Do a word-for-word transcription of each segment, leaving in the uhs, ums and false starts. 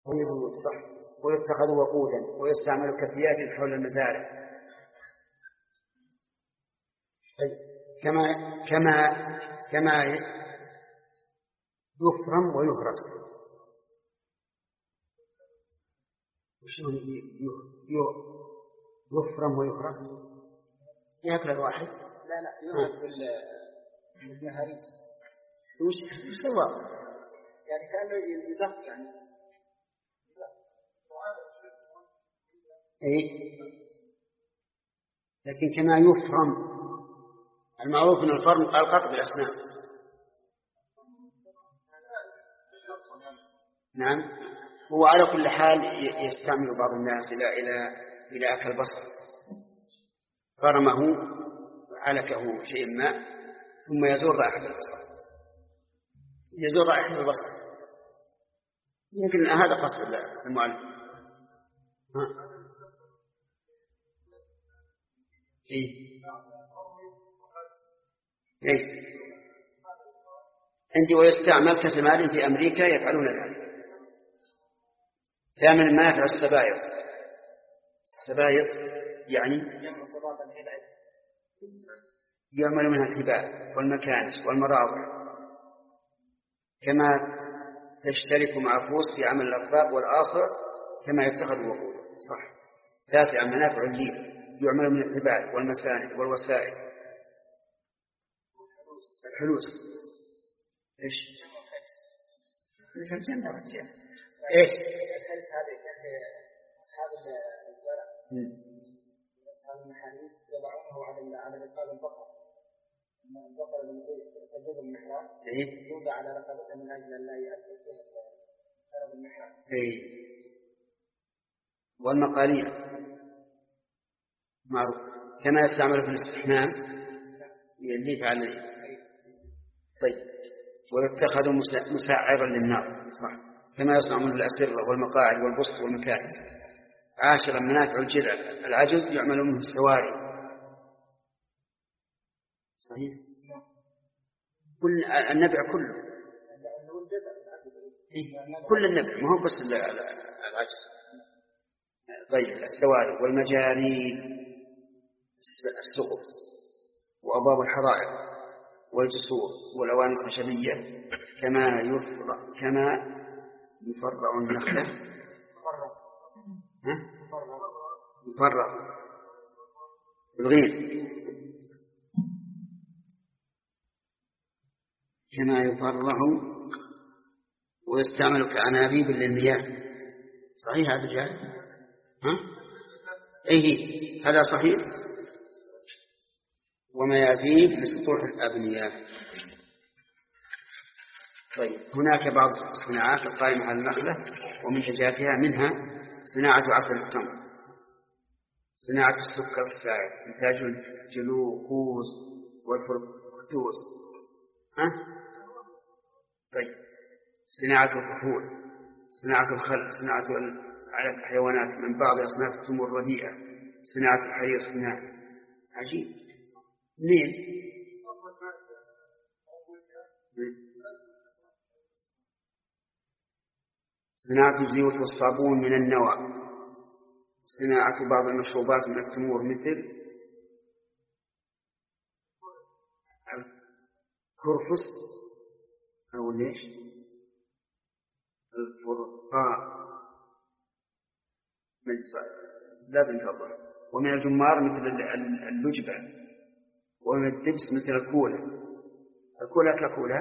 ويبود صح، ويتخذ وقودا ويستعمل كسياج حول المزارع. كما كما كما يفرم ويهرس. وشلون يفرم ويهرس؟ يأكل الواحد؟ لا لا يهرس بالهريس. وش سوى؟ يعني كأنه يدق يعني. إيه، لكن كما يفرم، المعروف من الفرم القطع بالأسنان. نعم، هو على كل حال يستعمل بعض الناس إلى إلى إلى أكل البصر، فرمه علكه شيء ما ثم يزور رائحة البصر، يزور رائحة البصر. يمكن هذا قصد المؤلف. ها؟ إيه؟ إيه؟ عندي ويستعمل كزمان في أمريكا يفعلون ذلك. ثامن منافع السبائط. السبائط يعني يعمل منها الحبال والمكانس والمراوح، كما تشترك مع فوس في عمل الأطباق والآصع كما يتخذ وقود. صح. تاسع منافع الليل، يعمل من الحبال والمساند والوسائل. الحلوس ايش؟ الجنة والجنة. ايش؟ الحلس هذا يا شيخ أصحاب الزرع، أصحاب المحاريب يضعونه على على رقاب البقر. البقر لما تجد المحراب يوضع على رقبته من أجل أن لا يأكل فيها شرب المحراب. إيه. والمقاليع معروف، كما يستعمل في الاستحمام يلي فعل. طيب، ويتخذ مسعرا للنار. صح. كما يصنع منه الأسرة والمقاعد والبسط والمكانس. عاشرا منافع الجذع، العجز يعمل منه السواري. صحيح. كل النبع كله، كل النبع ما هو بس العجز. طيب، السواري والمجاريد، السقف وأبواب الحرائق والجسور والأواني الخشبية، كما يفرع كما يفرع النخلة. ها؟ يفرع الغين كما يفرع ويستعمل كأنابيب للمياه. صحيح هذا الجهل؟ ها؟ إيه هذا صحيح. وميازيب لسطوح الأبنية. طيب، هناك بعض الصناعات القائمة على النخلة ومنتجاتها، منها صناعة عسل التمر، صناعة السكر السائل، إنتاج الجلوكوز والفركتوز. ها؟ طيب، صناعة الكحول، صناعة الخل، صناعة علف الحيوانات من بعض أصناف التمور الرديئة، صناعة الحرير الصناعي. عجيب. منين؟ صناعة الزيوت والصابون من النوى، صناعة بعض المشروبات من التمور مثل الكرفس أو ليش الفرقاء لازم توضح. ومن الجمار مثل اللجبة، ومن الدبس مثل الكولة. الكولة ككولة.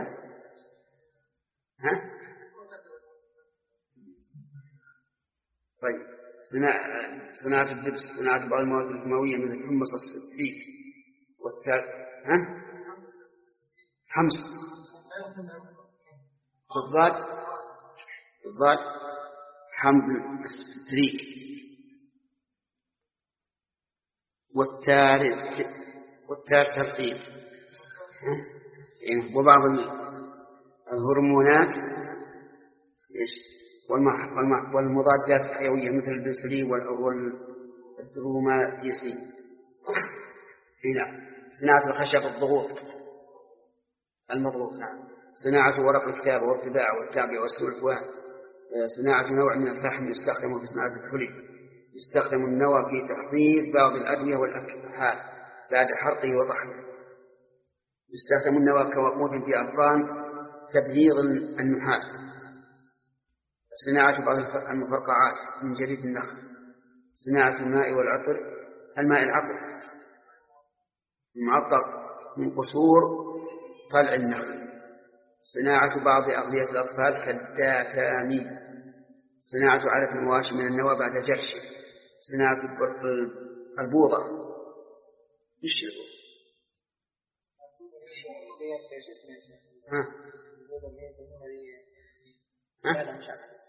ها؟ طيب، صناعة الدبس، صناعة بعض المواد الكيماوية مثل حمص الستريك والثال. ها؟ حمص بالضاد، بالضاد حمض الستريك. والتار والتار ترقيق. وبعض الهرمونات والمضادات الحيوية مثل البنسلين والدرومايسين. هنا صناعة الخشب الضغوط المضغوط. نعم. صناعة ورق الكتابة والطباعة والتعبئة والسلوك صناعة نوع من الفحم يستخدم في صناعة الحلي. يستخدم النوى في تحضير بعض الأدوية والأكحال بعد حرقه وطحنه. يستخدم النوى كوقود في أفران تبييض النحاس. صناعة بعض المفرقعات من جريد النخل. صناعة الماء والعطر الماء العطر المعطر من قشور طلع النخل. صناعة بعض أغذية الأطفال كالداكامي. صناعة علف المواشي من النوى بعد جرشه. صناعة البوضة. إيش ها ها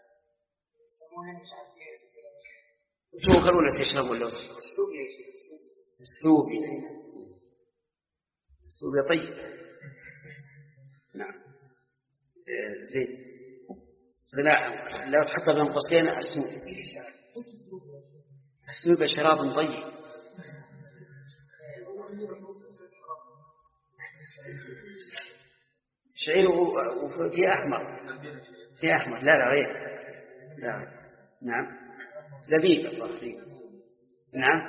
توكل ولا تشرب ولا السوبي السوبي طيب. نعم زين. صناعة لو تحط بين قوسين السوبي. السوبي شراب طيب. شعير وفي أحمر في أحمر لا لا غير لا. نعم زبيب الله فيك. نعم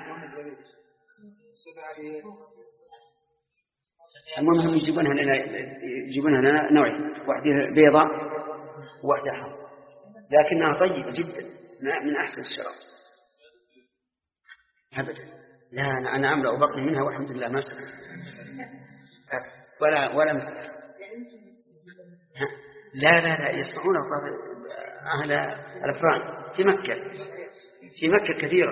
المهم يجيبونها لنا يجيبونها لنا نوعين واحدة بيضاء وواحدة حمراء لكنها طيبة جدا من أحسن الشراب أبدا. لا أنا أنا أملأ بطني منها والحمد لله ما سكت ولا ولا مثل. لا لا لا يصنعون أهل الأفران في مكة في مكة كثيرة.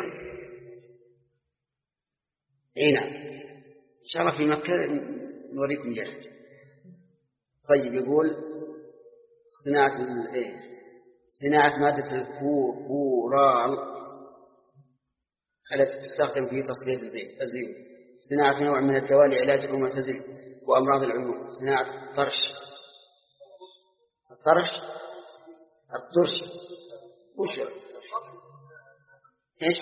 إيه نعم إن شاء الله في مكة نوريكم جاهز. طيب يقول صناعة إيه صناعة مادة الفورال التي تستخدم في تصفية الزيوت. صناعة نوع من الدواء لعلاج الروماتيزم وأمراض العيون. صناعة الطرش الطرش الطرش وش ايش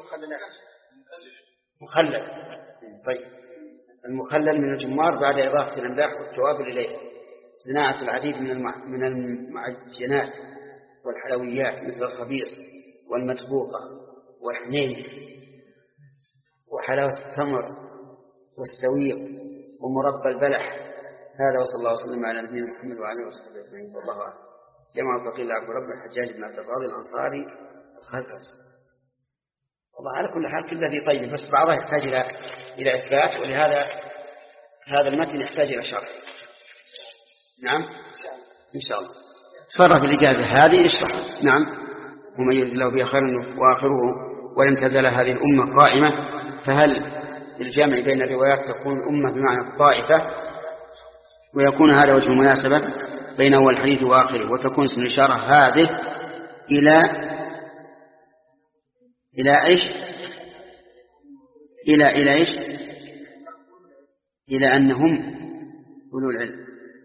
مخلل. طيب المخلل من الجمار بعد إضافة الأملاح والتوابل إليه. صناعة العديد من من المعجنات والحلويات مثل الخبيص والمطبوخة والحنين وحلاوة التمر والسويق ومربى البلح. هذا وصلى الله وسلم على نبينا محمد وعلى اله وصحبه اجمعين والله اعلم. جمع الفقير عبد رب الحجاج بن عبد القاضي الانصاري الخزرجي. والله على كل حال كل ذي طيب بس بعضها يحتاج الى الى اثبات ولهذا هذا المتن يحتاج الى شرح. نعم ان شاء الله تفرغ بالاجازه هذه اشرح. نعم ومن يرد الله به خيرا واخره ولن تزال هذه الامه قائمه. فهل الجمع بين الروايات تكون الامه بمعنى الطائفه ويكون هذا وجه المناسبة بين أول الحديث وآخره وتكون اسم الإشارة هذه إلى إلى إيش إلى إلى إيش إلى أنهم أولو العلم.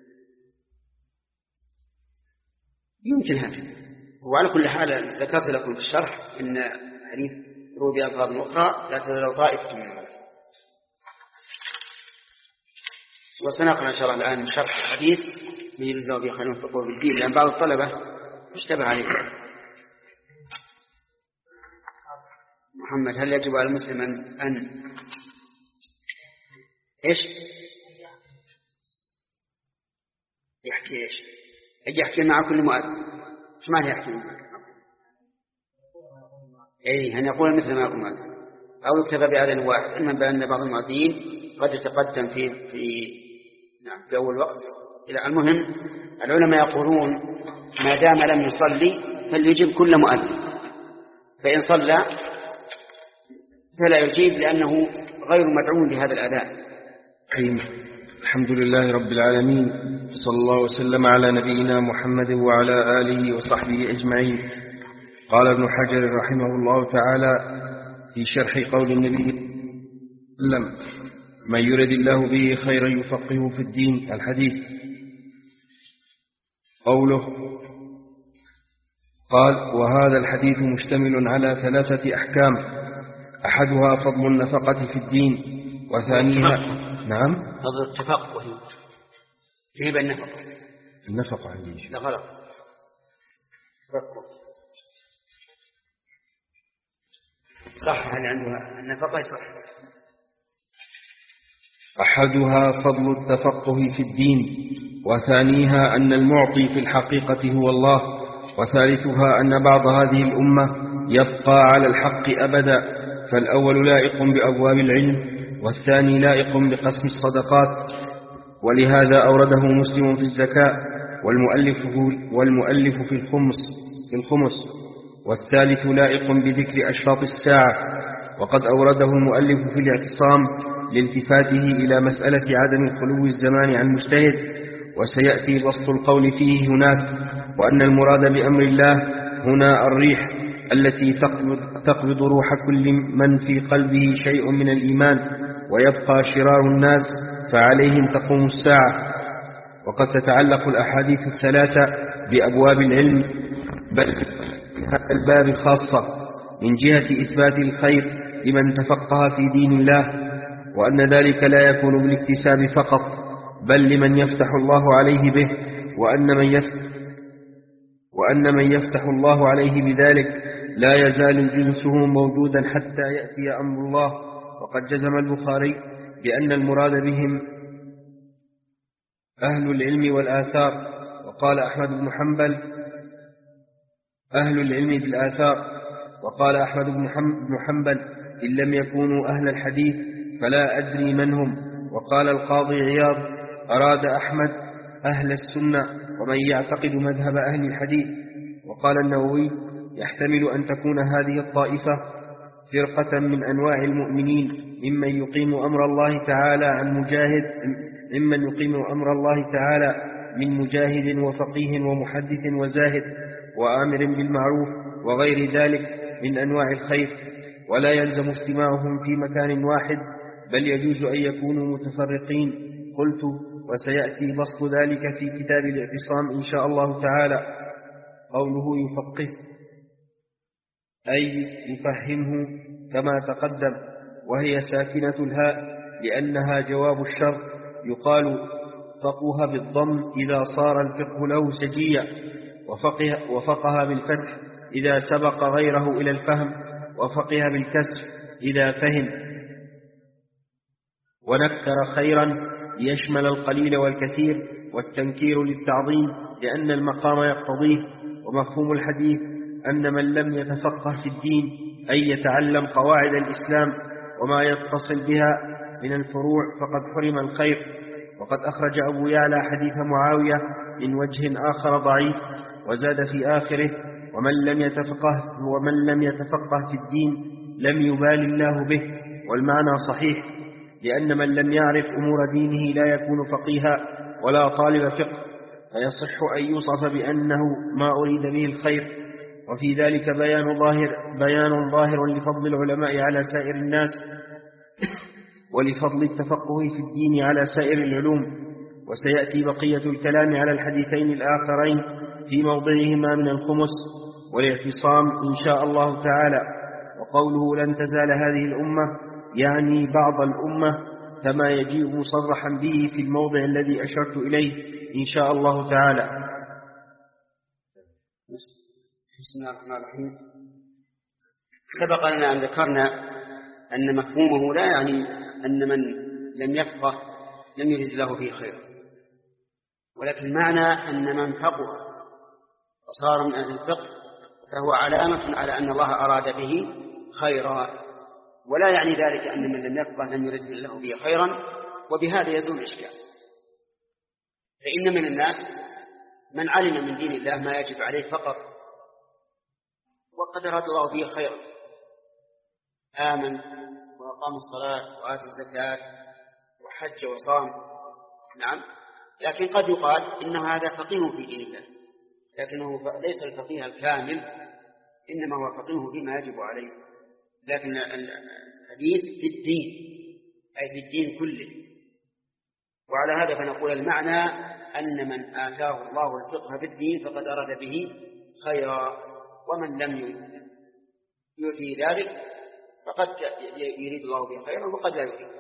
يمكن هذا. وعلى كل حال ذكرت لكم في الشرح أن حديث روي بألفاظ أخرى لا تزال طائفة من الناس. وسنقرأ إن شاء الله الآن شرح الحديث من الذي يخلون فقه بالدين لأن بعض الطلبة اشتبه عليه. محمد هل يجب على المسلم أن إيش يحكي إيش يجي يحكي مع كل مؤذن؟ إيش معنى يحكي معك؟ إيه أن يقول مثل ما يقول مؤذن أو يكتفى بأذان واحد. علما بأن بعض المؤذنين قد يتقدم في في نعم في أول وقت. إلى المهم العلماء يقولون ما دام لم يصلي فليجيب كل مؤذن فإن صلى فلا يجيب لأنه غير مدعو بهذا الأذان. الحمد لله رب العالمين صلى الله وسلم على نبينا محمد وعلى آله وصحبه أجمعين. قال ابن حجر رحمه الله تعالى في شرح قول النبي صلى الله عليه وسلم من يرد الله به خيرا يفقهه في الدين الحديث. قوله قال وهذا الحديث مشتمل على ثلاثة أحكام أحدها فضل النفقة في الدين وثانيها نعم فضل التفقه في النفقة النفقة عندي لا غلط تفكر صح. هل عندها النفقة صح؟ أحدها فضل التفقه في الدين، وثانيها أن المعطي في الحقيقة هو الله، وثالثها أن بعض هذه الأمة يبقى على الحق أبدا. فالأول لائق بأبواب العلم، والثاني لائق بقسم الصدقات، ولهذا أورده مسلم في الزكاة، والمؤلف, والمؤلف في الخمس, في الخمس والثالث لائق بذكر أشراط الساعة. وقد أورده المؤلف في الاعتصام لالتفاته إلى مسألة عدم خلو الزمان عن مجتهد، وسيأتي بسط القول فيه هناك. وأن المراد بأمر الله هنا الريح التي تقبض, تقبض روح كل من في قلبه شيء من الإيمان، ويبقى شرار الناس فعليهم تقوم الساعة. وقد تتعلق الأحاديث الثلاثة بأبواب العلم، بل في هذا الباب خاصة، من جهة إثبات الخير لمن تفقه في دين الله، وأن ذلك لا يكون بالاكتساب فقط، بل لمن يفتح الله عليه به، وأن من يفتح, وأن من يفتح الله عليه بذلك لا يزال جنسه موجودا حتى يأتي أمر الله. وقد جزم البخاري بأن المراد بهم أهل العلم والآثار. وقال أحمد بن حنبل أهل العلم بالآثار. وقال أحمد بن حنبل إن لم يكونوا أهل الحديث فلا أدري من هم. وقال القاضي عياض أراد أحمد أهل السنة ومن يعتقد مذهب أهل الحديث. وقال النووي يحتمل أن تكون هذه الطائفة فرقة من أنواع المؤمنين، ممن يقيم أمر الله تعالى عن مجاهد ممن يقيم أمر الله تعالى من مجاهد وفقيه ومحدث وزاهد وآمر بالمعروف وغير ذلك من أنواع الخير، ولا يلزم اجتماعهم في مكان واحد، بل يجوز أن يكونوا متفرقين. قلت وسيأتي بسط ذلك في كتاب الاعتصام إن شاء الله تعالى. قوله يفقه أي يفهمه كما تقدم، وهي ساكنة الهاء لأنها جواب الشرط. يقال فقه بالضم إذا صار الفقه له سجيا، وفقه, وفقه بالفتح إذا سبق غيره إلى الفهم، وفقه بالكسر إذا فهم. ونكر خيرا ليشمل القليل والكثير، والتنكير للتعظيم لأن المقام يقتضيه. ومفهوم الحديث أن من لم يتفقه في الدين أي يتعلم قواعد الإسلام وما يتصل بها من الفروع فقد حرم الخير. وقد أخرج أبو يعلى حديث معاوية من وجه آخر ضعيف، وزاد في آخره ومن لم يتفقه, ومن لم يتفقه في الدين لم يبال الله به. والمعنى صحيح، لأن من لم يعرف أمور دينه لا يكون فقيها ولا طالب فقه، فيصح أن يوصف بأنه ما أريد به الخير. وفي ذلك بيان ظاهر, بيان ظاهر لفضل العلماء على سائر الناس، ولفضل التفقه في الدين على سائر العلوم. وسيأتي بقية الكلام على الحديثين الآخرين في موضعهما من الخمس والاعتصام إن شاء الله تعالى. وقوله لن تزال هذه الأمة يعني بعض الأمة، كما يجيء مصرحا به في الموضع الذي أشرت إليه إن شاء الله تعالى. بسم الله الرحمن الرحيم. سبق لنا أن ذكرنا أن مفهومه لا يعني أن من لم يفقه لم يرد الله فيه خير، ولكن معنى أن من فقه وصار من أهل الفقه فهو علامة على أن الله أراد به خيرا، ولا يعني ذلك أن من لم يفقه لم يرد الله به خيرا، وبهذا يزول الإشكال. فإن من الناس من علم من دين الله ما يجب عليه فقط وقد أراد الله به خيرا، آمن وأقام الصلاة وآتى الزكاة وحج وصام، نعم، لكن قد يقال إن هذا فقيه في دين الله، لكنه ليس الفقيه الكامل، إنما هو فقيه فيما يجب عليه. لكن الحديث في الدين أي في الدين كله. وعلى هذا فنقول المعنى أن من آتاه الله الفقه في الدين فقد أراد به خيرا، ومن لم يؤتي ذلك فقد يريد الله به خيرا وقد لا يريد.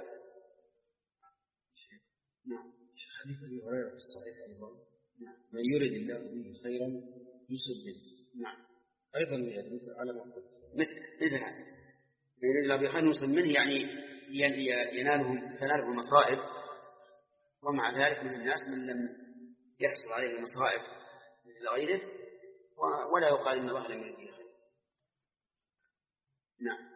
نعم. حديث أبي هريرة في الصحيح أيضا، من يريد الله به خيرا يصب به. نعم. أيضا يعني مثل على ما قلت مثل مثل هذا يريد الله بخير يسلم منه، يعني ينالهم تناله المصائب، ومع ذلك من الناس من لم يحصل عليه المصائب مثل غيره ولا يقال إن الله لم يرد به خير. نعم.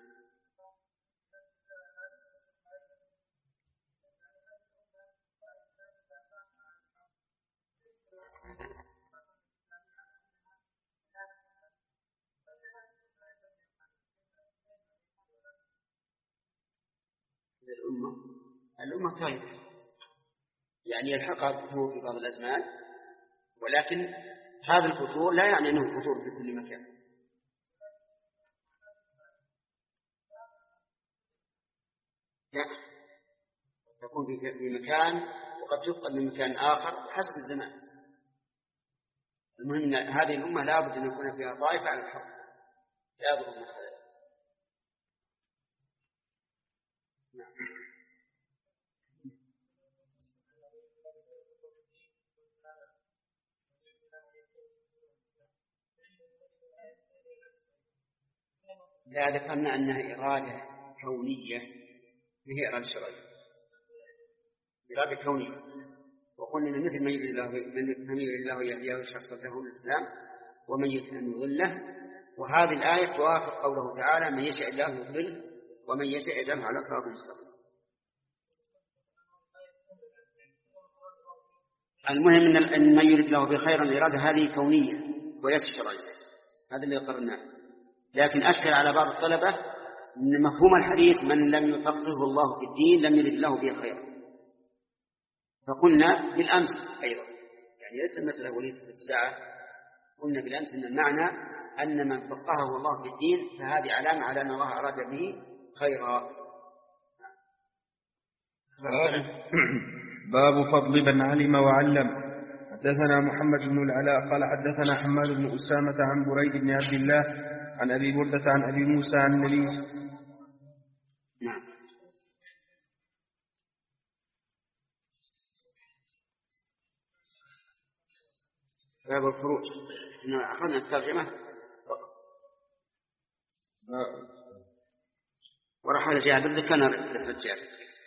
الأمة الأمة طيبة، يعني يلحقها الفتور في بعض الأزمان، ولكن هذا الفتور لا يعني أنه فتور في كل مكان. لا، تكون في مكان وقد تفقد من مكان آخر حسب الزمان. المهم أن هذه الأمة لا بد أن يكون فيها طائفة على الحق، لا يضر من هذا. لا، ذكرنا أنها إرادة كونية هي إرادة شرعية، إرادة كونية، وقلنا مثل من يريد الله من يريد الله يهديه ويشرح له الإسلام ومن يريد أن يضله. وهذه الآية توافق قوله تعالى من يشاء الله يضله ومن يشاء يجعله على صراط مستقيم. المهم أن من يريد الله بخير الإرادة هذه كونية وليس شرعية، هذا اللي قررناه. لكن أشكل على بعض الطلبة أن مفهوم الحديث من لم يفقهه الله في الدين لم يرد الله به خيرا، فقلنا بالأمس أيضا، يعني ليس المسألة وليدة الساعة، قلنا بالأمس أن المعنى أن من فقهه الله في الدين فهذه علامة على أن الله أراد به خيرا. باب فضل من علم وعلم. حدثنا محمد بن العلاء قال حدثنا حماد بن أسامة عن بريد بن عبد الله عن أبي بردة عن أبي موسى عن النبي. نعم. باب الفروج، أخذنا الترجمة ورحل جابر ذكرنا الرجال.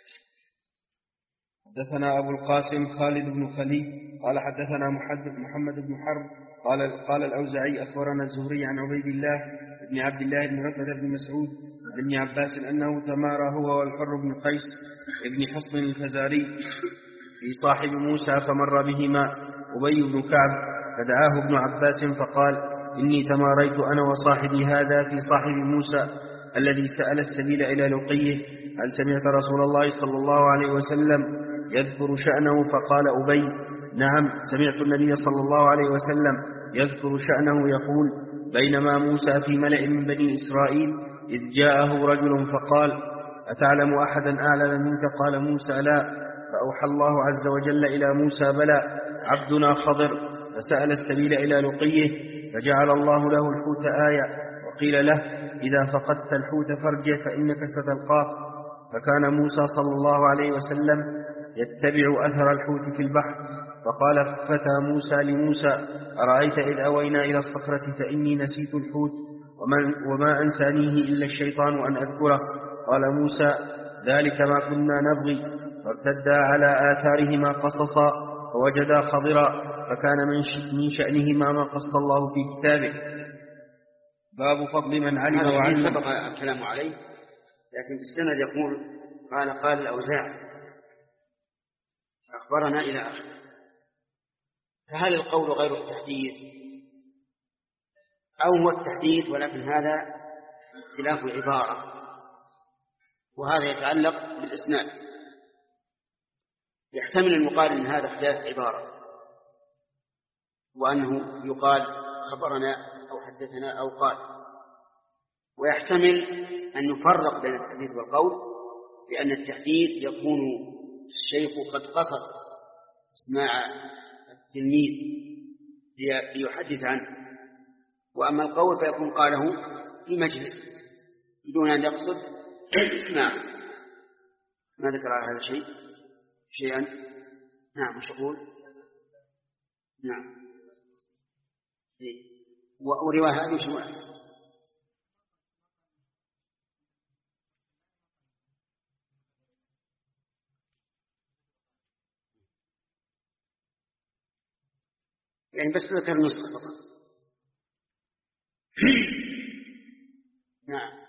حدثنا أبو القاسم خالد بن خليل قال حدثنا محمد بن حرب قال قال الأوزعي أخبرنا الزهري عن عبيد الله بن عبد الله بن عتبة بن مسعود عن ابن عباس أنه تمارى هو والحر بن قيس بن حصن الفزاري في صاحب موسى فمر بهما أبي بن كعب فدعاه ابن عباس فقال إني تماريت أنا وصاحبي هذا في صاحب موسى الذي سأل السبيل إلى لقيه، هل سمعت رسول الله صلى الله عليه وسلم يذكر شأنه؟ فقال أبي نعم سمعت النبي صلى الله عليه وسلم يذكر شأنه يقول بينما موسى في ملأ من بني إسرائيل إذ جاءه رجل فقال أتعلم أحدا أعلم منك؟ قال موسى لا، فأوحى الله عز وجل إلى موسى بلى عبدنا خضر، فسأل السبيل إلى لقيه فجعل الله له الحوت آية، وقيل له إذا فقدت الحوت فارجع فإنك ستلقاه، فكان موسى صلى الله عليه وسلم يتبع أثر الحوت في البحر، فقال فتى موسى لموسى أرأيت إذ أوينا إلى الصخرة فإني نسيت الحوت وما أنسانيه إلا الشيطان أن أذكره. قال موسى ذلك ما كنا نبغي، فارتدا على آثارهما قصصا فوجدا خضرا، فكان من شأنهما ما قص الله في كتابه. باب فضل من علم وعلم. سبق الكلام عليه، لكن بالسند يقول قال قال الأوزاعي أخبرنا إلى آخره. فهل القول غير التحديث أو هو التحديث ولكن هذا اختلاف عبارة، وهذا يتعلق بالإسناد، يحتمل أن يقال إن هذا اختلاف عبارة وأنه يقال خبرنا أو حدثنا أو قال، ويحتمل أن يفرق بين التحديث والقول، لأن التحديث يكون الشيخ قد قصد اسماع التلميذ ليحدث عنه، وأما القول فيكون قاله في مجلس بدون أن يقصد اسماع. ما ذكر على هذا الشيء شيئا؟ نعم، مش يقول؟ نعم. ورواية هذه شو؟ يعني بس ذكر نسخة فقط. نعم.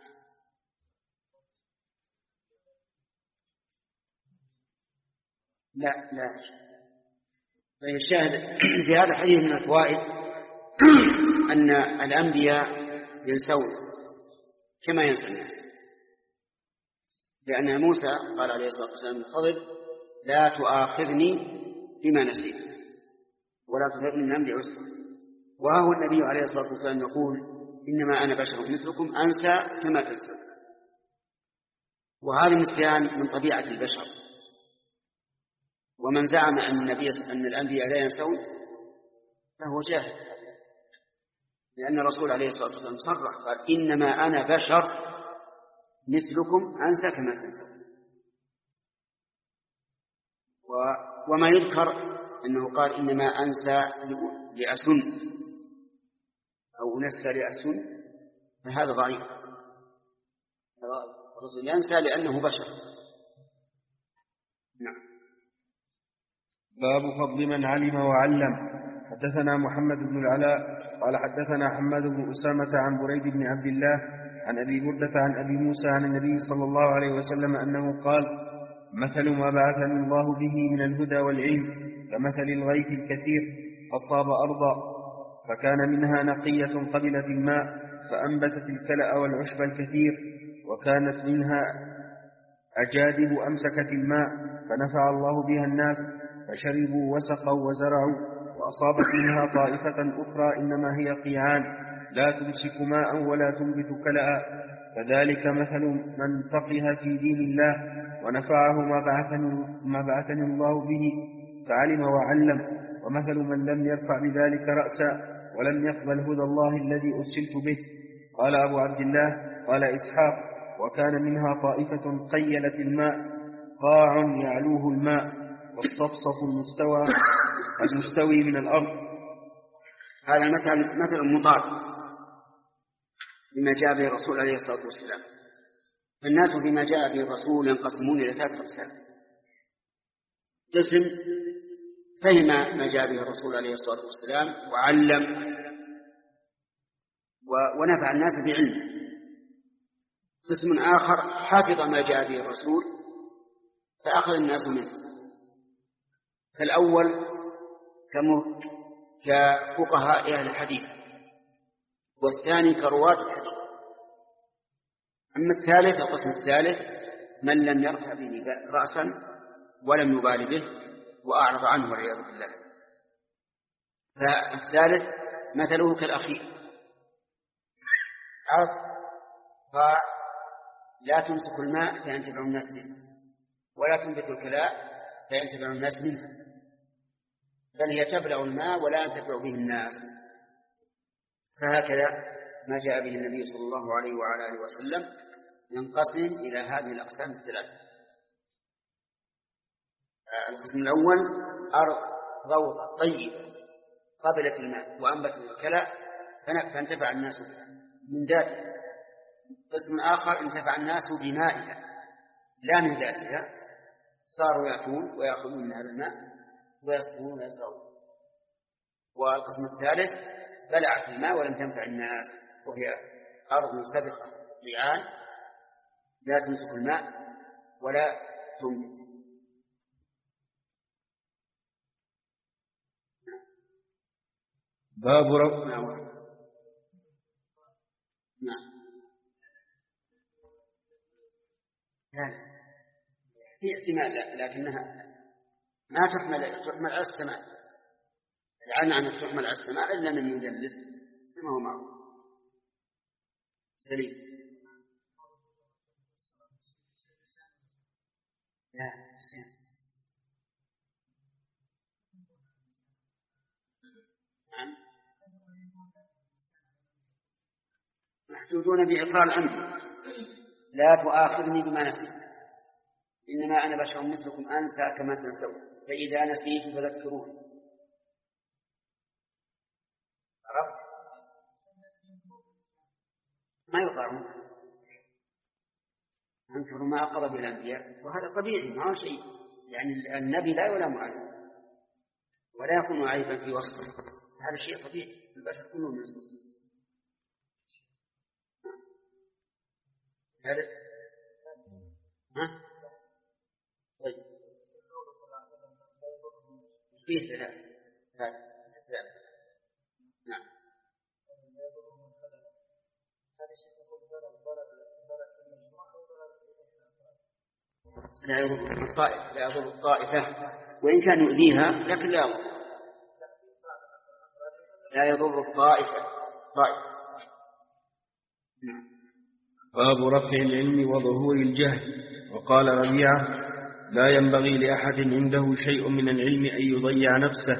لا لا. طيب الشاهد في هذا الحديث من الفوائد أن الأنبياء ينسون كما ينسى الناس، لأن موسى قال عليه الصلاة والسلام للخضر: لا تؤاخذني بما نسيت ولا ترهقني من أمري عسرا. وهو النبي عليه الصلاة والسلام يقول: إنما أنا بشر مثلكم أنسى كما تنسون. وهذا النسيان من طبيعة البشر، ومن زعم أن النبي أن الأنبياء لا ينسون فهو جاهل، لأن الرسول عليه الصلاة والسلام صرح قال: إنما أنا بشر مثلكم أنسى كما تنسون. وما يذكر أنه قال: إنما أنسى لأسن أو أنسى لأسن، فهذا ضعيف. الرسول ينسى لأنه بشر. نعم. باب فضل من علم وعلم. حدثنا محمد بن العلاء قال حدثنا حماد بن أسامة عن بريد بن عبد الله عن أبي بردة عن أبي موسى عن النبي صلى الله عليه وسلم أنه قال: مثل ما بعثني الله به من الهدى والعلم كمثل الغيث الكثير أصاب أرضا فكان منها نقية قبلت الماء فأنبتت الكلأ والعشب الكثير، وكانت منها أجادب أمسكت الماء فنفع الله بها الناس فشربوا وسقوا وزرعوا، وأصابت منها طائفة أخرى إنما هي قيعان لا تمسك ماء ولا تنبت كلأ. فذلك مثل من فقه في دين الله ونفعه ما بعثني, ما بعثني الله به فعلم وعلم، ومثل من لم يرفع بذلك رأسا ولم يقبل هدى الله الذي أرسلت به. قال أبو عبد الله قال إسحاق: وكان منها طائفة قيلت الماء قاع يعلوه الماء والصفصف المستوى المستوي من الأرض. هذا المثل مثل مضاد بما جاء به الرسول عليه الصلاة والسلام. فالناس بما جاء به الرسول ينقسمون إلى ثلاثة أقسام: قسم فهم ما جاء به الرسول عليه الصلاة والسلام وعلم ونفع الناس بعلمه. قسم آخر حافظ ما جاء به الرسول فأخذ الناس منه، فالأول كفقهاء أهل الحديث، والثاني كرواة الحديث. أما الثالث القسم الثالث من لم يرفع به رأسا ولم يبال به وأعرض عنه والعياذ بالله. فالثالث مثله كالأخير: عرض فلا تمسك الماء فينتفع الناس منه ولا تنبت الكلاء فينتفع الناس منه، بل هي تبلغ الماء ولا ينتفع به الناس. فهكذا ما جاء به النبي صلى الله عليه وعلى آله وسلم ينقسم إلى هذه الأقسام الثلاثة. القسم الأول أرض روضة طيبة قبلت الماء وأنبتت الكلأ فانتفع الناس من ذاتها. قسم آخر انتفع الناس بمائها لا من ذاتها، صاروا يأتون ويأخذون من هذا الماء ويسقون ويزرعون. والقسم الثالث بلعت الماء ولم تنفع الناس، وهي أرض سبقة ضيعان لا تمسك الماء ولا تنبت. باب رب نعم. نعم. لا في احتمال لا. لكنها ما تحمل تحمل على السماء، يعني أنك تحمل على السماء إلا من يجلس كما هو معروف. سليم. لا سليم. نعم. محجوجون بإقرار الأمر: لا تؤاخذني بما نسيت إنما أنا بشر مثلكم أنسى كما تنسون فإذا نسيت فذكروني. عرفت؟ ما يطاعون، أنكروا ما أقر به الأنبياء، وهذا طبيعي ما هو شيء، يعني النبي لا يلام عليه ولا يكون عيبا في وصفه، هذا شيء طبيعي، البشر كلهم من سوء. هذا ها؟ طيب فيه ثلاث هذا نعم. لا يضر الطائفة، لا يضر الطائفة وإن كان يؤذيها لكن لا يضر، لا يضر الطائفة طائفة. نعم. باب رفع العلم وظهور الجهل. وقال ربيعة: لا ينبغي لأحد عنده شيء من العلم أن يضيع نفسه.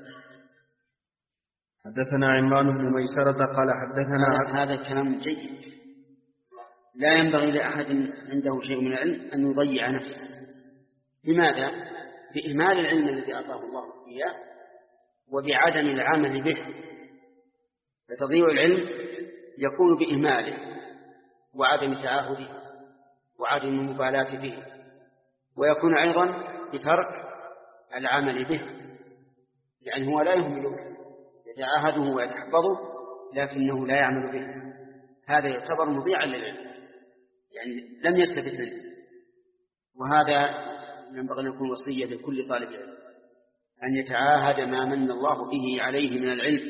حدثنا عمران بن ميسرة قال حدثنا هذا كلام جيد، لا ينبغي لأحد عنده شيء من العلم أن يضيع نفسه. لماذا؟ بإهمال العلم الذي أعطاه الله إياه وبعدم العمل به. فتضييع العلم يكون بإهماله وعدم تعاهده وعدم المبالاة به، ويكون أيضا بترك العمل به، لأنه هو لا يهمله، يتعاهده ويتحفظه لكنه لا يعمل به. هذا يعتبر مضيعا للعلم، يعني لم يستفد منه. وهذا ينبغي أن يكون وصية لكل طالب علم أن يتعاهد ما من الله به عليه من العلم.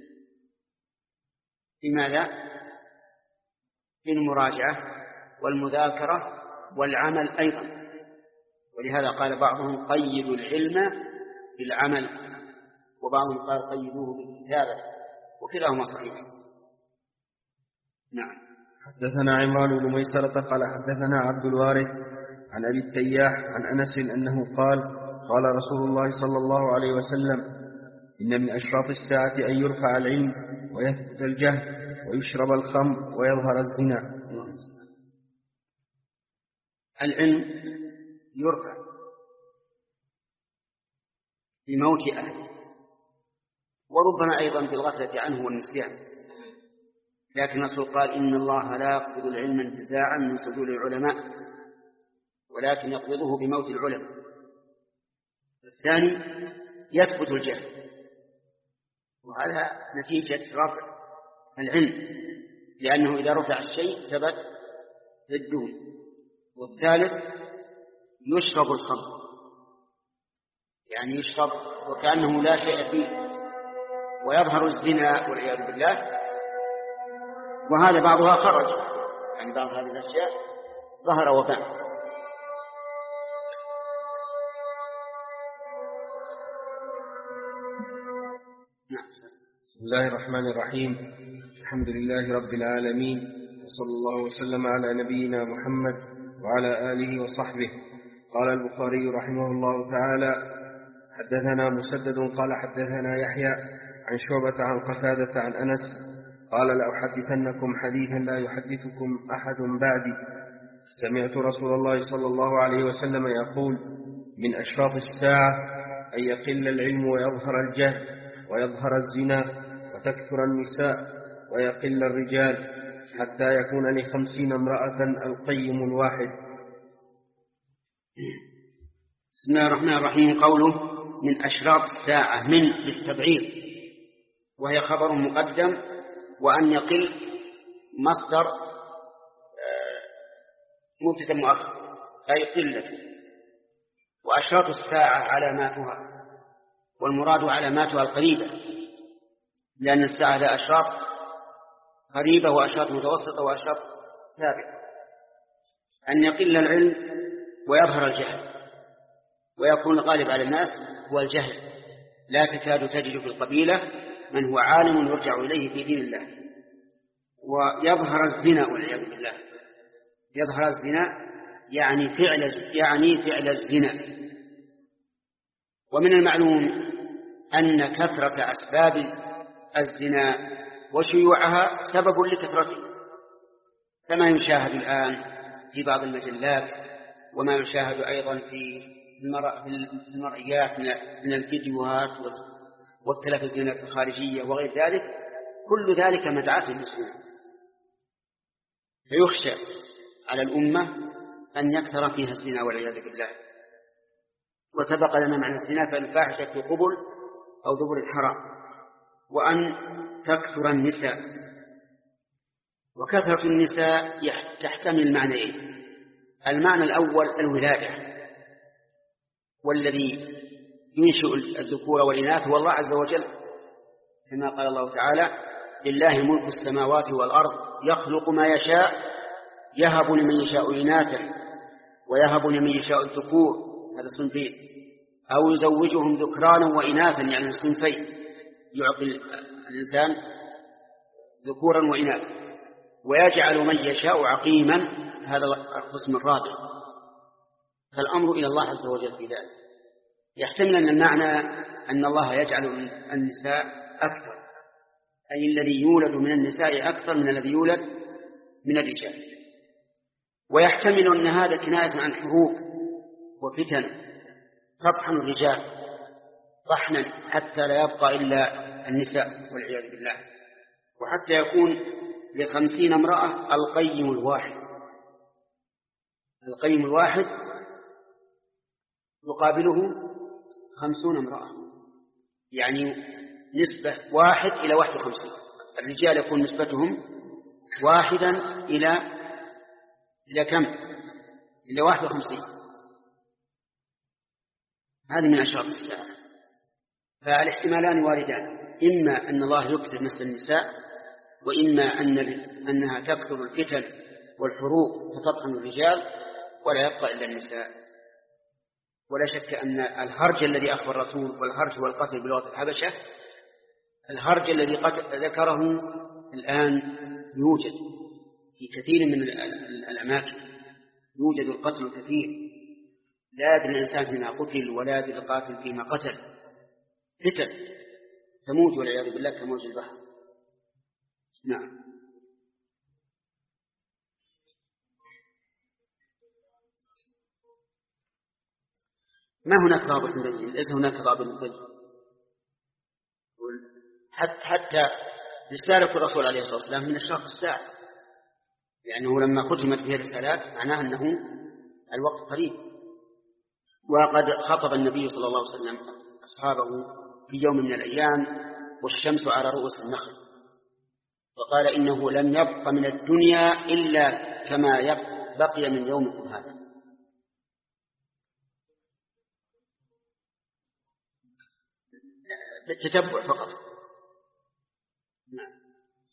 لماذا؟ في المراجعة والمذاكرة والعمل أيضا. ولهذا قال بعضهم: قيدوا العلم بالعمل، وبعضهم قال: قيدوه بالكتابة، وكلاهما صحيح. نعم. حدثنا عمران بن ميسرة قال حدثنا عبد الوارث عن أبي التياح عن أنس أنه قال: قال رسول الله صلى الله عليه وسلم: إن من أشراط الساعة أن يرفع العلم ويثبت الجهل ويشرب الخمر ويظهر الزنا. العلم يرفع بموت أهله، وربما أيضا بالغفلة عنه والنسيان، لكن الرسول قال: إن الله لا يقبض العلم انتزاعا من صدور العلماء، ولكن يقبضه بموت العلماء. الثاني يثبت الجهل، وهذا نتيجة رفع العلم، لأنه إذا رفع الشيء ثبت ضده. والثالث يشرب الخمر، يعني يشرب وكأنه لا شيء فيه، ويظهر الزنا والعياذ بالله. وهذا بعضها خرج، يعني بعض هذه الأشياء ظهر وبان. نعم. بسم الله الرحمن الرحيم. الحمد لله رب العالمين، وصلى الله وسلم على نبينا محمد وعلى آله وصحبه. قال البخاري رحمه الله تعالى: حدثنا مسدد قال حدثنا يحيى عن شعبة عن قتادة عن أنس قال: لأحدثنكم حديثا لا يحدثكم أحد بعدي. سمعت رسول الله صلى الله عليه وسلم يقول: من أشراط الساعة أن يقل العلم ويظهر الجهل ويظهر الزنا وتكثر النساء ويقل الرجال حتى يكون لخمسين امرأة القيم الواحد. بسم الله الرحمن الرحيم. قوله من أشراط الساعة، من للتبعيض، وهي خبر مقدم، وأن يقل مصدر مبتدأ مؤخر أي قلة. وأشراط الساعة علاماتها، والمراد علاماتها القريبة، لأن الساعة لها أشراط قريبة وأشراط متوسطة وأشراط سابقة. أن يقل العلم ويظهر الجهل، ويكون الغالب على الناس هو الجهل، لا تكاد تجد في القبيلة من هو عالم يرجع إليه في دين الله. ويظهر الزنا والعياذ بالله. يظهر الزنا يعني فعل يعني فعل الزنا. ومن المعلوم أن كثرة أسباب الزنا وشيوعها سبب لكثرته، كما يشاهد الآن في بعض المجلات، وما يشاهد أيضا في المرئيات من الفيديوهات والتلفزيونات الخارجية وغير ذلك. كل ذلك مدعاة للزنا. فيخشى على الأمة أن يكثر فيها الزنا والعياذ بالله. وسبق لنا معنى الزنا فالفاحشة في قبل أو دبر الحرام، وأن تكثر النساء. وكثرة النساء تحتمل معنيين: المعنى الأول الولادة، والذي ينشئ الذكور والإناث هو الله عز وجل، كما قال الله تعالى: لله ملك السماوات والأرض يخلق ما يشاء يهب لمن يشاء إناثا ويهب لمن يشاء الذكور، هذا صنفين، أو يزوجهم ذكرانا وإناثا يعني صنفين، يعطي الإنسان ذكورا وإناثا، ويجعل من يشاء عقيما، هذا القسم الرابع. فالأمر إلى الله عز وجل في ذلك. يحتمل أن المعنى أن الله يجعل النساء أكثر، أي الذي يولد من النساء أكثر من الذي يولد من الرجال. ويحتمل أن هذا كناية عن حروب وفتن تطحن الرجال طحنا حتى لا يبقى إلا النساء والعياذ بالله، وحتى يكون لخمسين امرأة القيم الواحد. القيم الواحد يقابله خمسون امرأة، يعني نسبة واحد إلى واحد وخمسين. الرجال يكون نسبتهم واحدا إلى إلى كم؟ إلى واحد وخمسين. هذه من أشراط الساعة. فالاحتمالان واردان: إما أن الله يكثر نسل النساء، وإما أن أنها تكثر الفتن والحروب فتطحن الرجال ولا يبقى إلا النساء. ولا شك أن الهرج الذي أخبر الرسول، والهرج والقتل بلغة الحبشة، الهرج الذي ذكره الآن يوجد في كثير من الأماكن، يوجد القتل الكثير، لا يدري الإنسان فيما قتل ولا يدري القاتل فيما قتل. فتن تموت والعياذ بالله كموج البحر. نعم. ما هناك ضابط بين، ليس هناك ضابط بين. حتى رسالة الرسول عليه الصلاة والسلام من أشراط الساعة، لأنه لما ختمت به الرسالات معناه أنه الوقت قريب. وقد خطب النبي صلى الله عليه وسلم أصحابه في يوم من الأيام والشمس على رؤوس النخل، وقال: إنه لم يبق من الدنيا إلا كما بقي من يومكم هذا. بالتتبع فقط. نعم.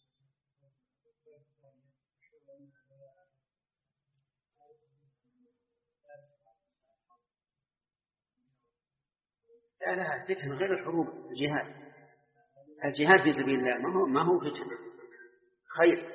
لا لا فتن غير الحروب، الجهاد. الجهاد في سبيل الله ما هو ما هو فتن، خير.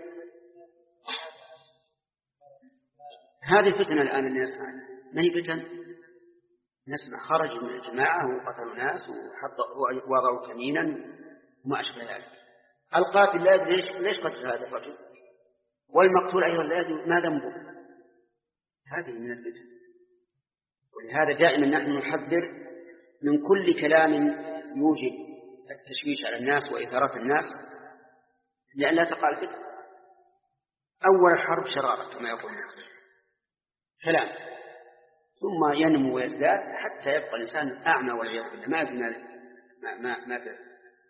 هذه الفتنة الآن اللي نسمعها ما هي فتن؟ نسمع خرج من الجماعة وقتلوا ناس ووضعوا كمينا وما أشبه ذلك. القاتل لا يدري ليش قتل هذا الرجل، والمقتول أيضا لا يدري ما ذنبه. هذه من الفتن. ولهذا دائما نحن نحذر من كل كلام يوجب التشويش على الناس وإثارة الناس لأن لا تقع الفتنة. أول الحرب شرارة كما يقول الناس، كلام، ثم ينمو ويزداد حتى يبقى الإنسان أعمى والعياذ بالله، ما في ما ما ما في.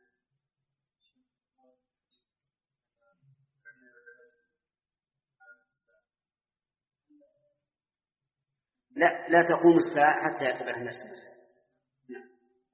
لا لا تقوم الساعة حتى يتبه الناس المساء. نعم.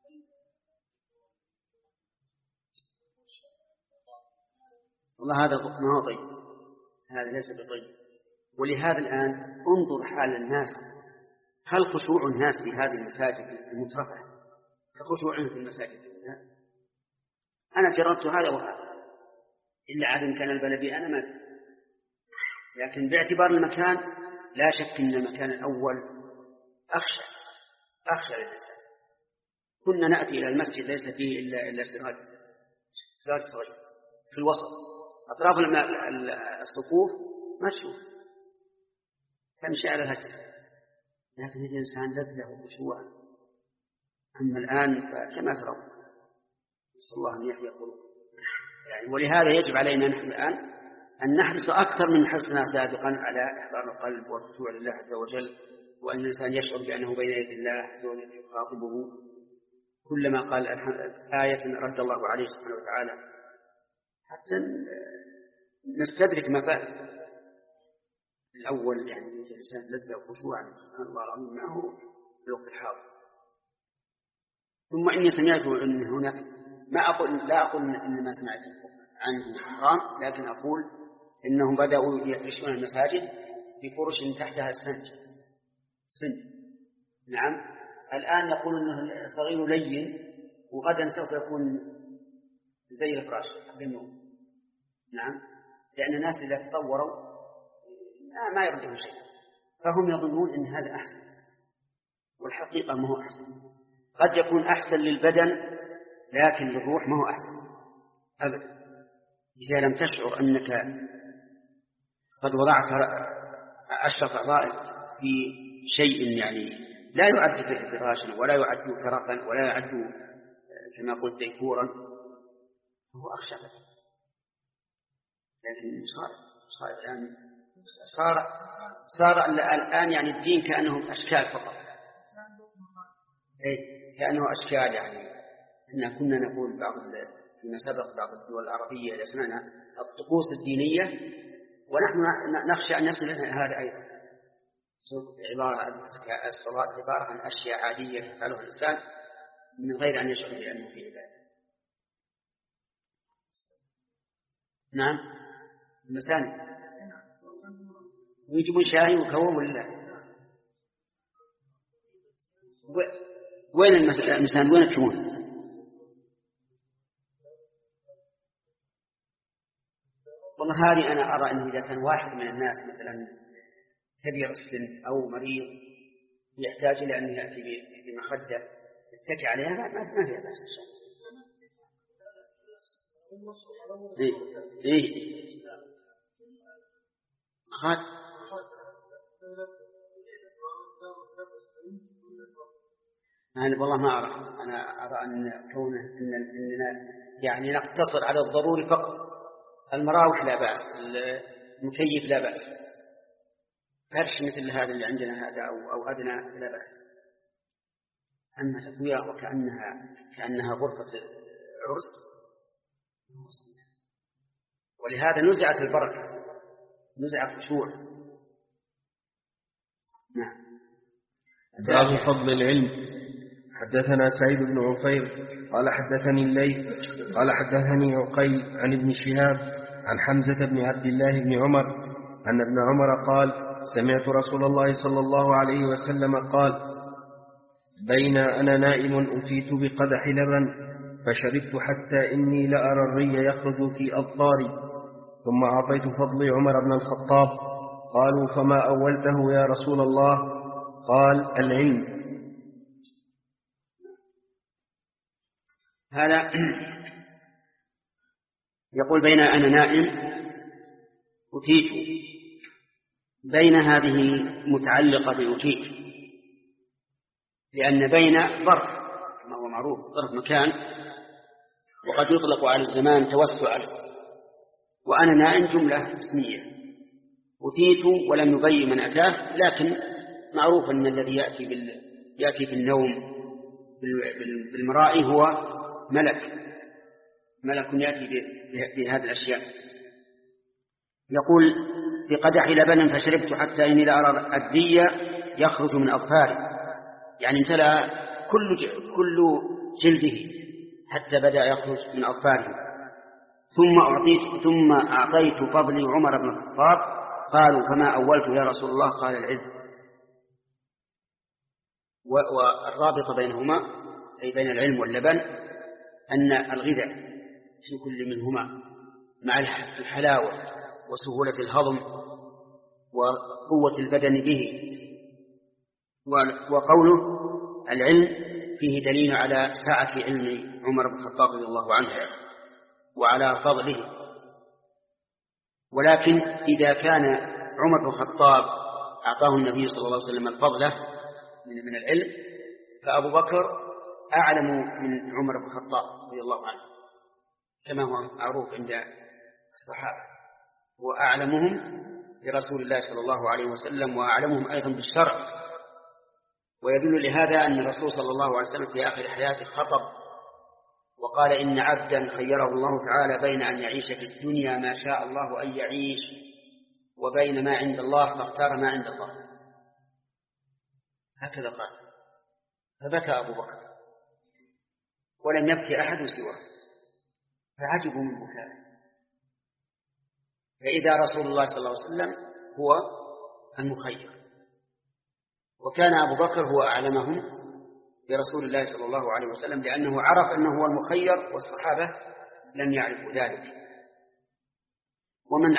والله هذا ما هو طيب، هذا ليس بطيب. ولهذا الآن انظر حال الناس، هل خشوع الناس في هذه المساجد المترفة كخشوعهم في المساجد؟ أنا جربت هذا وهذا، إلا عاد إن كان البلدي أنا ما أدري، لكن باعتبار المكان لا شك أن المكان الأول أخشى أخشى للإنسان. كنا نأتي إلى المسجد ليس فيه إلا إلا سراج سراج صغير في الوسط، أطراف الصفوف ما تشوف، تمشي على الهجر، لكن الإنسان لذة وخشوع. أما الآن فكما ترون، نسأل الله أن يحيي القلوب يعني. ولهذا يجب علينا نحن الآن أن نحرص أكثر من حرصنا سابقا على إحضار القلب والرجوع لله عز وجل، وأن الإنسان يشعر بأنه بين يدي الله عز وجل يخاطبه، كلما قال آية رد الله عليه سبحانه وتعالى، حتى نستدرك ما فات. الأول يعني الإنسان لذة وخشوع سبحان الله العظيم معه في الوقت الحاضر. ثم إني سمعت أن هناك، ما أقول لا أقول إن ما سمعت عنه حرام، لكن أقول إنهم بدأوا يفرشون المساجد بفرش تحتها اسفنج. اسفنج نعم. الآن يقول إنه صغير لين، وغدا سوف يكون زي الفراش حق النوم. نعم، لأن الناس إذا تطوروا ما يردهم شيء، فهم يظنون إن هذا أحسن، والحقيقة ما هو أحسن. قد يكون أحسن للبدن لكن للروح ما هو أحسن أبدا. إذا لم تشعر أنك قد وضعت أشرف أعضائك في شيء يعني لا يعد فراشا ولا يعد كرفا ولا يعد كما قلت ديكورا، هو أخشى لك. لكن صار صار الآن صار صار الآن يعني الدين كأنه أشكال فقط. إيه كأنه أشكال، يعني إحنا كنا نقول بعض فيما سبق بعض الدول العربية إذا سمعنا الطقوس الدينية، ونحن نخشى أن يصل هذا أيضا. عبارة الصلاة عبارة عن أشياء عادية يفعلها الإنسان من غير أن يشعر بأنه في عبادة. نعم المساند ويجيبون شاي وكوم ولا وين المساند وين تكون؟ والله هذه أنا أرى أنه إذا كان واحد من الناس مثلا كبير السن أو مريض يحتاج إلى أن يأتي بمخدة يتكي عليها ما فيها بأس إن شاء الله. إيه إيه خاد أنا والله ما أرى. أنا أرى أن كونه إن إننا يعني نقتصر على الضروري فقط. المراوح لا بأس، المكيف لا بأس، فرش مثل هذا اللي عندنا هذا أو أو أدنى لا بأس. أما تطوير وكأنها كأنها غرفة عرس، ولهذا نزعت البركة، نزع الخشوع. نعم. باب فضل العلم. حدثنا سعيد بن عفير قال حدثني الليث قال حدثني عقيل عن ابن شهاب عن حمزة بن عبد الله بن عمر أن ابن عمر قال سمعت رسول الله صلى الله عليه وسلم قال بين أنا نائم أتيت بقدح لبن فشربت حتى إني لأرى الري يخرج في أظفاري، ثم أعطيت فضلي عمر بن الخطاب. قالوا فما أولته يا رسول الله؟ قال العلم. هذا يقول بين أنا نائم أتيت، بين هذه متعلقة بأتيت، لأن بين ظرف كما هو معروف، ظرف مكان، وقد يطلق على الزمان توسعا، وأنا نائم جملة اسمية. أتيت ولم يبين من أتاه، لكن معروف أن الذي يأتي, بال... يأتي في النوم بالمرائي هو ملك ملك يأتي بهذه الأشياء. يقول بقدح لبن فشربت حتى إني لأرى الدي يخرج من أظفاري، يعني امتلأ كل كل جلده حتى بدأ يخرج من أظفاره. ثم أعطيت ثم أعطيت فضلي عمر بن الخطاب. قالوا فما أولت يا رسول الله؟ قال العلم. والرابط بينهما أي بين العلم واللبن أن الغذاء في كل منهما مع الحلاوة وسهولة الهضم وقوة البدن به. وقوله العلم فيه دليل على سعة علم عمر بن الخطاب رضي الله عنه وعلى فضله. ولكن إذا كان عمر بن الخطاب أعطاه النبي صلى الله عليه وسلم الفضل من العلم، فأبو بكر أعلم من عمر بن الخطاب رضي الله عنه كما هو معروف عند الصحابة. هو أعلمهم برسول الله صلى الله عليه وسلم وأعلمهم أيضا بالشرع. ويدل لهذا أن الرسول صلى الله عليه وسلم في آخر حياته خطب وقال إن عبدا خيره الله تعالى بين أن يعيش في الدنيا ما شاء الله أن يعيش وبين ما عند الله فاختار ما عند الله. هكذا قال. فبكى أبو بكر ولم يبكي أحد سواه فعجبوا من بكائه. فإذا رسول الله صلى الله عليه وسلم هو المخير، وكان أبو بكر هو أعلمهم برسول الله صلى الله عليه وسلم لأنه عرف أنه هو المخير والصحابة لم يعرفوا ذلك. ومن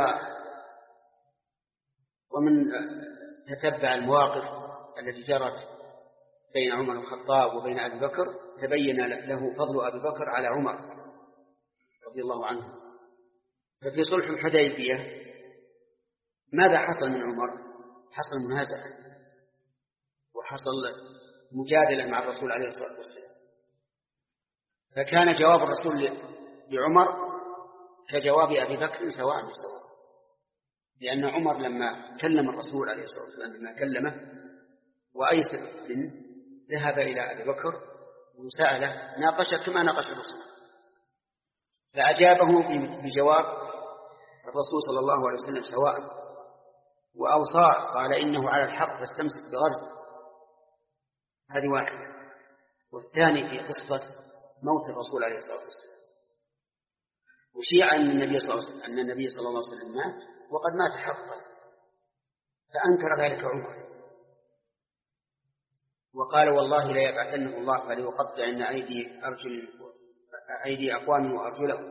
ومن تتبع المواقف التي جرت بين عمر بن الخطاب وبين أبي بكر تبين له فضل أبي بكر على عمر رضي الله عنه. ففي صلح الحديبية ماذا حصل من عمر؟ حصل منازعة وحصل مجادلة مع الرسول عليه الصلاة والسلام. فكان جواب الرسول لعمر كجواب أبي بكر سواء بسواء، لأن عمر لما كلم الرسول عليه الصلاة والسلام بما كلمه وأيسر منه ذهب إلى أبي بكر وسأله ناقشه كما ناقش الرسول، فأجابه بجواب الرسول صلى الله عليه وسلم سواء، وأوصاه قال إنه على الحق فاستمسك بغرزه. هذه واحدة. والثاني في قصة موت الرسول عليه الصلاة والسلام، وشيع أن النبي صلى الله عليه وسلم أن النبي صلى الله عليه وسلم مات وقد مات حقا، فأنكر ذلك عمر وقال والله لا يبعثنه الله فليقطعن أيدي أرجل أيدي أقوام وأرجلهم،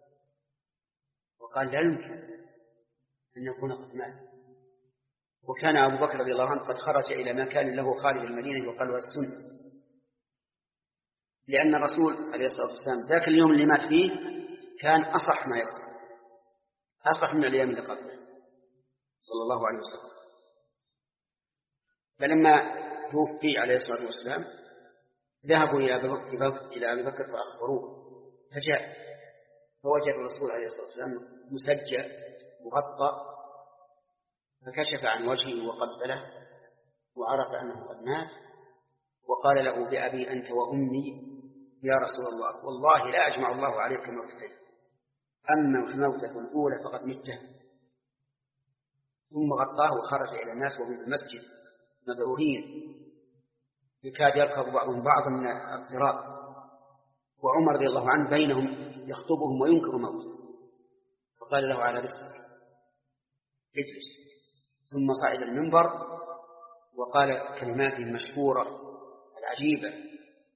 وقال لا يمكن أن يكون قد مات. وكان أبو بكر رضي الله عنه قد خرج إلى مكان له خارج المدينة وقال والسنة، لأن الرسول عليه الصلاة والسلام ذاك اليوم اللي مات فيه كان أصح ما يكون، أصح من الأيام اللي قبله صلى الله عليه وسلم. فلما توفي عليه الصلاة والسلام ذهبوا إلى أبي بكر فأخبروه، فجاء فوجد الرسول عليه الصلاة والسلام مسجى مغطى، فكشف عن وجهه وقبله وعرف أنه قد مات، وقال له بأبي أنت وأمي يا رسول الله والله لا أجمع الله عليك موتتين، أما الموتة الأولى فقد مته. ثم غطاه وخرج إلى الناس وهم في المسجد مذعورين يكاد يركض بعضهم بعضا من الاضطراب، وعمر رضي الله عنه بينهم يخطبهم وينكر موته، فقال له على رسلك اجلس. ثم صعد المنبر وقال كلماته المشهورة العجيبة،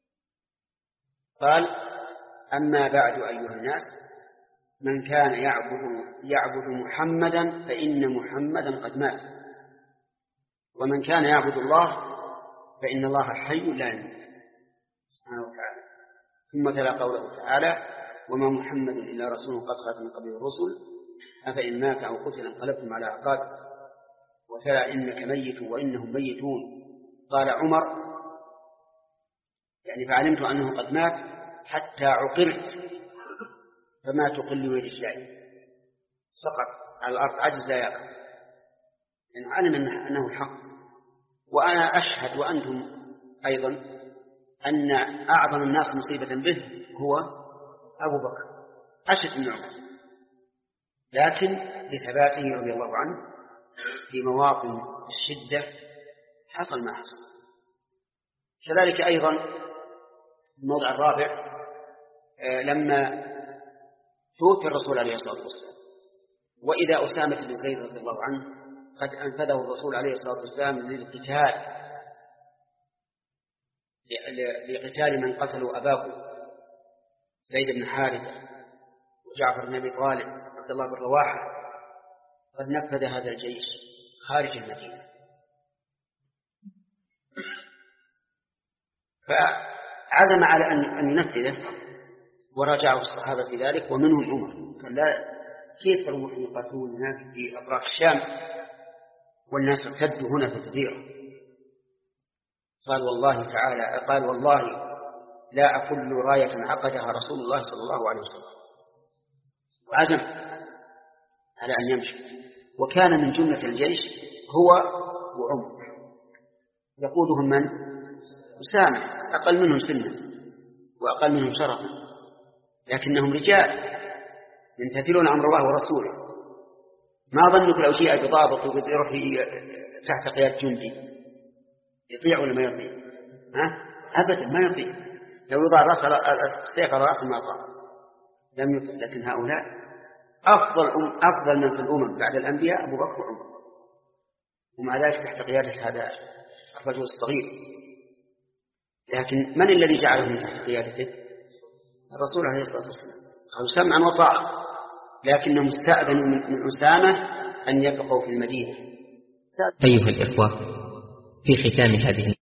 قال أما بعد أيها الناس من كان يعبد, يعبد محمدا فإن محمدا قد مات، ومن كان يعبد الله فإن الله حي لا يموت سبحانه وتعالى. ثم تلا قوله تعالى وما محمد إلا رسول قد خلت من قبله الرسل أفإن مات أو قتل انقلبتم على أعقابكم وتلا إنك ميت وإنهم ميتون. قال عمر يعني فعلمت أنه قد مات حتى عقرت فما تقل رجلي، سقط على الأرض عجز لا يقف، يعني علم أنه الحق. وأنا أشهد وأنتم أيضا أن أعظم الناس مصيبة به هو أبو بكر أشد من عمر، لكن لثباته رضي الله عنه في مواطن الشدة حصل ما حصل. كذلك أيضا الموضع الرابع لما توفي الرسول عليه الصلاة والسلام وإذا أسامة بن زيد رضي الله عنه قد أنفذه الرسول عليه الصلاة والسلام للقتال لقتال من قتلوا أباه زيد بن حارثة وجعفر بن أبي طالب عبد الله بن رواحة، قد نفذ هذا الجيش خارج المدينة. فعزم على أن ينفذه وراجعه الصحابة في ذلك ومنهم عمر، قال لا كيف يقاتلون هناك في أطراف الشام والناس ارتدوا هنا في الجزيرة؟ قال والله تعالى قال والله لا أكل راية عقدها رسول الله صلى الله عليه وسلم، وعزم على أن يمشي. وكان من جملة الجيش هو وعمر، يقودهم من؟ أسامة، أقل منهم سنا وأقل منهم شرفا، لكنهم رجال يمتثلون أمر الله ورسوله. ما ظنك لو شيء بضابط ويروح تحت قيادة جندي يطيع ولا ما يطيع؟ ها؟ أبدا ما يطيع. لو يضع رأس السيف على رأس ما طاع لم يطيع. لكن هؤلاء أفضل أم أفضل من في الأمم بعد الأنبياء أبو بكر وعمر، ومع ذلك تحت قيادة هذا الرجل الصغير. لكن من الذي جعلهم تحت قيادته؟ الرسول عليه الصلاة والسلام. قالوا سمعا وطاعة، لكنهم استأذنوا من أسامة أن يبقوا في المدينة. أيها الإخوة، في ختام هذه